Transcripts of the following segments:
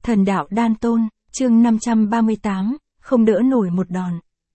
Thần đạo đan tôn, chương 538, không đỡ nổi một đòn.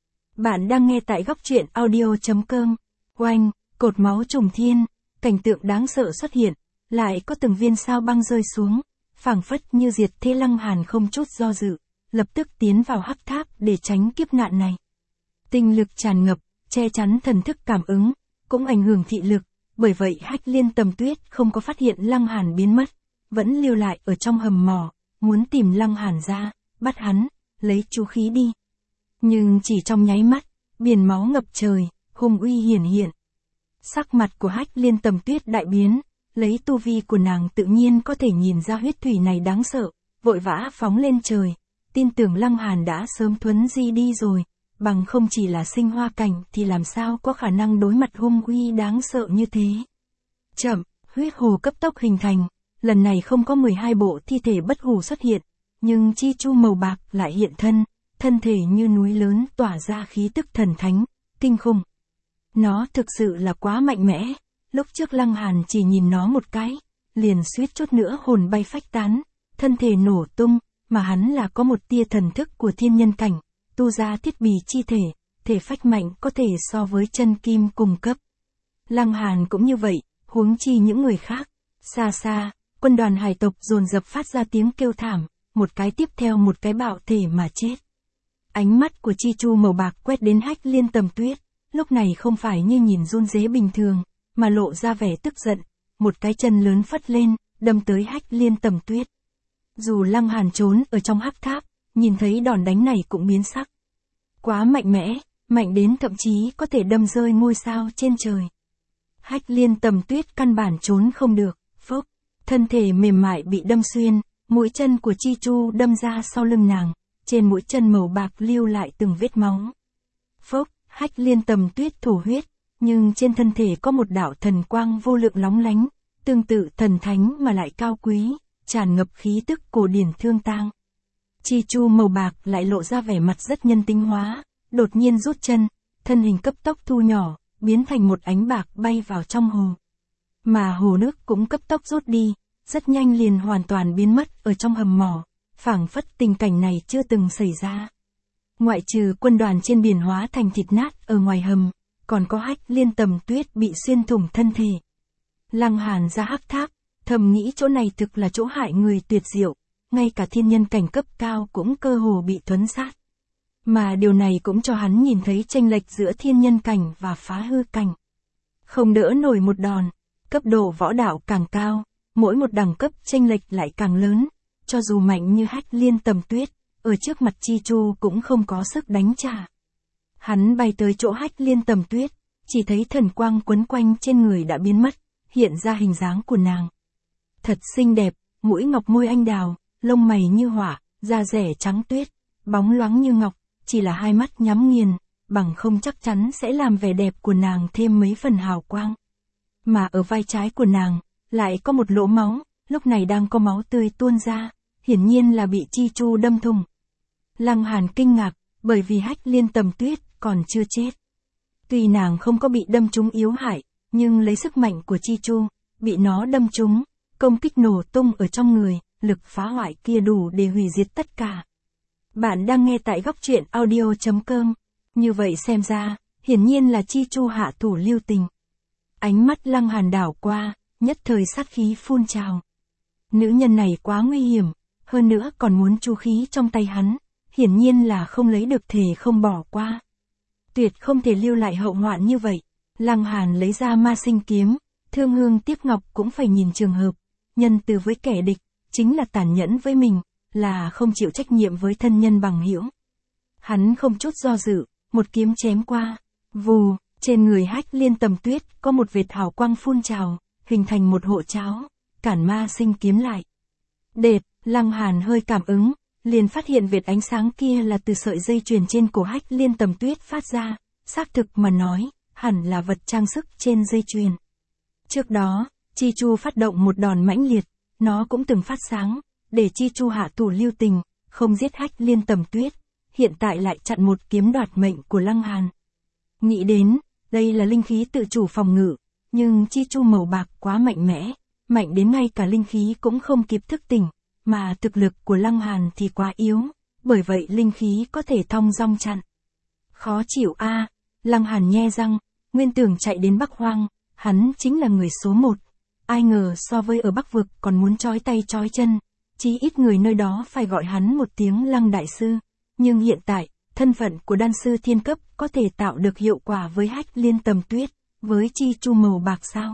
Bạn đang nghe tại góc truyện audio.com. Oanh, cột máu trùng thiên, cảnh tượng đáng sợ xuất hiện, lại có từng viên sao băng rơi xuống, phảng phất như diệt thế. Lăng Hàn không chút do dự, lập tức tiến vào hắc tháp để tránh kiếp nạn này. Tinh lực tràn ngập, che chắn thần thức cảm ứng, cũng ảnh hưởng thị lực, bởi vậy Hách Liên Tầm Tuyết không có phát hiện Lăng Hàn biến mất, vẫn lưu lại ở trong hầm mỏ, muốn tìm Lăng Hàn ra, bắt hắn, lấy chú khí đi. Nhưng chỉ trong nháy mắt, biển máu ngập trời, hung uy hiển hiện. Sắc mặt của Hách Liên Tầm Tuyết đại biến, lấy tu vi của nàng tự nhiên có thể nhìn ra huyết thủy này đáng sợ, vội vã phóng lên trời, tin tưởng Lăng Hàn đã sớm thuấn di đi rồi, bằng không chỉ là sinh hoa cảnh thì làm sao có khả năng đối mặt hung uy đáng sợ như thế. Chậm, huyết hồ cấp tốc hình thành, lần này không có 12 bộ thi thể bất hủ xuất hiện, nhưng chi chu màu bạc lại hiện thân, thân thể như núi lớn tỏa ra khí tức thần thánh, kinh khủng. Nó thực sự là quá mạnh mẽ, lúc trước Lăng Hàn chỉ nhìn nó một cái, liền suýt chút nữa hồn bay phách tán, thân thể nổ tung, mà hắn là có một tia thần thức của thiên nhân cảnh, tu ra thiết bị chi thể, thể phách mạnh có thể so với chân kim cùng cấp. Lăng Hàn cũng như vậy, huống chi những người khác. Xa xa, quân đoàn hải tộc dồn dập phát ra tiếng kêu thảm, một cái tiếp theo một cái bạo thể mà chết. Ánh mắt của chi chu màu bạc quét đến Hách Liên Tầm Tuyết, lúc này không phải như nhìn run rế bình thường, mà lộ ra vẻ tức giận, một cái chân lớn phất lên, đâm tới Hách Liên Tầm Tuyết. Dù Lăng Hàn trốn ở trong hắc tháp, nhìn thấy đòn đánh này cũng biến sắc. Quá mạnh mẽ, mạnh đến thậm chí có thể đâm rơi ngôi sao trên trời. Hách Liên Tầm Tuyết căn bản trốn không được, phốc, thân thể mềm mại bị đâm xuyên, mũi chân của chi chu đâm ra sau lưng nàng, trên mũi chân màu bạc lưu lại từng vết máu. Phốc, Hách Liên Tầm Tuyết thổ huyết, nhưng trên thân thể có một đạo thần quang vô lượng lóng lánh, tương tự thần thánh mà lại cao quý, tràn ngập khí tức cổ điển thương tang. Chi chu màu bạc lại lộ ra vẻ mặt rất nhân tính hóa, đột nhiên rút chân, thân hình cấp tốc thu nhỏ, biến thành một ánh bạc bay vào trong hồ. Mà hồ nước cũng cấp tốc rút đi, rất nhanh liền hoàn toàn biến mất ở trong hầm mỏ, phảng phất tình cảnh này chưa từng xảy ra. Ngoại trừ quân đoàn trên biển hóa thành thịt nát ở ngoài hầm, còn có Hách Liên Tầm Tuyết bị xuyên thủng thân thể. Lăng Hàn ra hắc tháp, thầm nghĩ chỗ này thực là chỗ hại người tuyệt diệu, ngay cả thiên nhân cảnh cấp cao cũng cơ hồ bị thuấn sát. Mà điều này cũng cho hắn nhìn thấy chênh lệch giữa thiên nhân cảnh và phá hư cảnh. Không đỡ nổi một đòn, cấp độ võ đạo càng cao, mỗi một đẳng cấp chênh lệch lại càng lớn, cho dù mạnh như Hách Liên Tầm Tuyết, ở trước mặt chi chu cũng không có sức đánh trả. Hắn bay tới chỗ Hách Liên Tầm Tuyết, chỉ thấy thần quang quấn quanh trên người đã biến mất, hiện ra hình dáng của nàng. Thật xinh đẹp, mũi ngọc môi anh đào, lông mày như hỏa, da rẻ trắng tuyết, bóng loáng như ngọc, chỉ là hai mắt nhắm nghiền, bằng không chắc chắn sẽ làm vẻ đẹp của nàng thêm mấy phần hào quang. Mà ở vai trái của nàng, lại có một lỗ máu, lúc này đang có máu tươi tuôn ra, hiển nhiên là bị chi chu đâm thủng. Lăng Hàn kinh ngạc, bởi vì Hách Liên Tầm Tuyết còn chưa chết. Tuy nàng không có bị đâm trúng yếu hại, nhưng lấy sức mạnh của chi chu, bị nó đâm trúng, công kích nổ tung ở trong người, lực phá hoại kia đủ để hủy diệt tất cả. Bạn đang nghe tại góc truyện audio.com. Như vậy xem ra, hiển nhiên là chi chu hạ thủ lưu tình. Ánh mắt Lăng Hàn đảo qua, nhất thời sát khí phun trào. Nữ nhân này quá nguy hiểm, hơn nữa còn muốn chu khí trong tay hắn, hiển nhiên là không lấy được thề không bỏ qua. Tuyệt không thể lưu lại hậu hoạn như vậy. Lăng Hàn lấy ra ma sinh kiếm, thương hương tiếc ngọc cũng phải nhìn trường hợp, nhân từ với kẻ địch, chính là tàn nhẫn với mình, là không chịu trách nhiệm với thân nhân bằng hữu. Hắn không chút do dự, một kiếm chém qua, vù, trên người Hách Liên Tầm Tuyết có một vệt hào quang phun trào, hình thành một hộ cháo, cản ma sinh kiếm lại. Đệt, Lăng Hàn hơi cảm ứng, liền phát hiện vệt ánh sáng kia là từ sợi dây chuyền trên cổ Hách Liên Tầm Tuyết phát ra, xác thực mà nói, hẳn là vật trang sức trên dây chuyền. Trước đó, chi chu phát động một đòn mãnh liệt, nó cũng từng phát sáng, để chi chu hạ thủ lưu tình, không giết Hách Liên Tầm Tuyết, hiện tại lại chặn một kiếm đoạt mệnh của Lăng Hàn. Nghĩ đến, đây là linh khí tự chủ phòng ngự, nhưng chi chu màu bạc quá mạnh mẽ, mạnh đến ngay cả linh khí cũng không kịp thức tỉnh, mà thực lực của Lăng Hàn thì quá yếu, bởi vậy linh khí có thể thong dong chặn. Khó chịu a. Lăng Hàn nhe răng, nguyên tưởng chạy đến Bắc Hoang, hắn chính là người số 1. Ai ngờ so với ở Bắc Vực còn muốn trói tay trói chân, chí ít người nơi đó phải gọi hắn một tiếng Lăng Đại Sư. Nhưng hiện tại, thân phận của đan sư thiên cấp có thể tạo được hiệu quả với Hách Liên Tầm Tuyết, với chi chu màu bạc sao?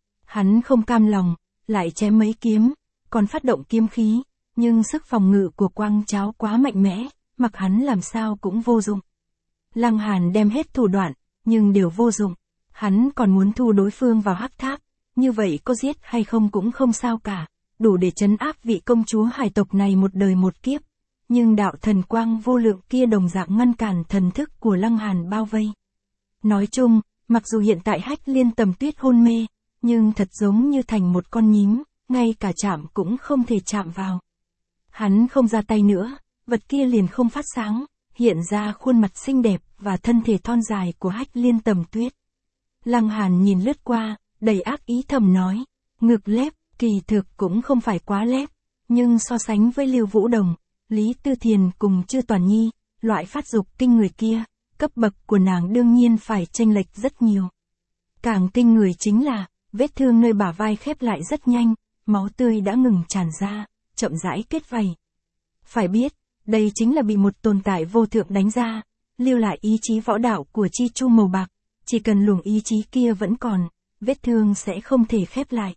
Hắn không cam lòng, lại chém mấy kiếm, còn phát động kiếm khí, nhưng sức phòng ngự của Quang Cháo quá mạnh mẽ, mặc hắn làm sao cũng vô dụng. Lăng Hàn đem hết thủ đoạn, nhưng đều vô dụng. Hắn còn muốn thu đối phương vào hắc tháp, như vậy có giết hay không cũng không sao cả, đủ để trấn áp vị công chúa hải tộc này một đời một kiếp. Nhưng đạo thần quang vô lượng kia đồng dạng ngăn cản thần thức của Lăng Hàn bao vây. Nói chung, mặc dù hiện tại Hách Liên Tầm Tuyết hôn mê, nhưng thật giống như thành một con nhím, ngay cả chạm cũng không thể chạm vào. Hắn không ra tay nữa, vật kia liền không phát sáng, hiện ra khuôn mặt xinh đẹp và thân thể thon dài của Hách Liên Tầm Tuyết. Lăng Hàn nhìn lướt qua, đầy ác ý thầm nói, ngực lép, kỳ thực cũng không phải quá lép, nhưng so sánh với Lưu Vũ Đồng, Lý Tư Thiền cùng Chư Toàn Nhi, loại phát dục kinh người kia, cấp bậc của nàng đương nhiên phải chênh lệch rất nhiều. Càng kinh người chính là, vết thương nơi bả vai khép lại rất nhanh, máu tươi đã ngừng tràn ra, chậm rãi kết vảy. Phải biết, đây chính là bị một tồn tại vô thượng đánh ra, lưu lại ý chí võ đạo của chi chu màu bạc, chỉ cần luồng ý chí kia vẫn còn, vết thương sẽ không thể khép lại.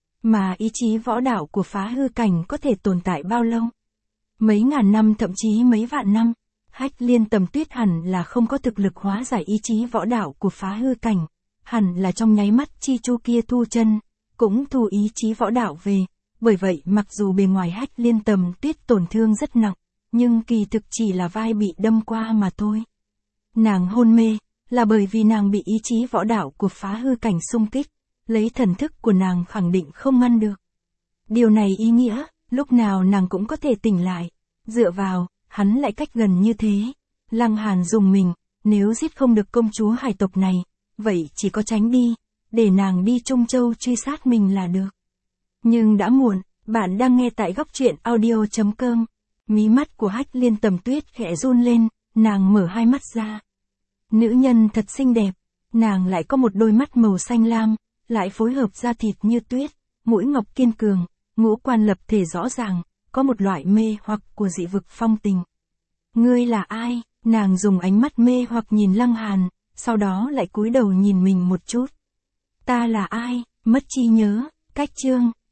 Mà ý chí võ đạo của Phá Hư Cảnh có thể tồn tại bao lâu? Mấy ngàn năm thậm chí mấy vạn năm. Hách Liên Tầm Tuyết hẳn là không có thực lực hóa giải ý chí võ đạo của Phá Hư Cảnh, hẳn là trong nháy mắt chi chu kia thu chân, cũng thu ý chí võ đạo về, bởi vậy mặc dù bề ngoài Hách Liên Tầm Tuyết tổn thương rất nặng, nhưng kỳ thực chỉ là vai bị đâm qua mà thôi. Nàng hôn mê, là bởi vì nàng bị ý chí võ đạo của Phá Hư Cảnh xung kích, lấy thần thức của nàng khẳng định không ngăn được. Điều này ý nghĩa, lúc nào nàng cũng có thể tỉnh lại, dựa vào, hắn lại cách gần như thế. Lăng Hàn dùng mình, nếu giết không được công chúa hải tộc này, vậy chỉ có tránh đi, để nàng đi Trung Châu truy sát mình là được. Nhưng đã muộn, bạn đang nghe tại góc truyện audio.com. Mí mắt của Hách Liên Tầm Tuyết khẽ run lên, nàng mở hai mắt ra. Nữ nhân thật xinh đẹp, nàng lại có một đôi mắt màu xanh lam, lại phối hợp da thịt như tuyết, mũi ngọc kiên cường, ngũ quan lập thể rõ ràng, có một loại mê hoặc của dị vực phong tình. Ngươi là ai? Nàng dùng ánh mắt mê hoặc nhìn Lăng Hàn, sau đó lại cúi đầu nhìn mình một chút. Ta là ai? Mất trí nhớ, cách chương.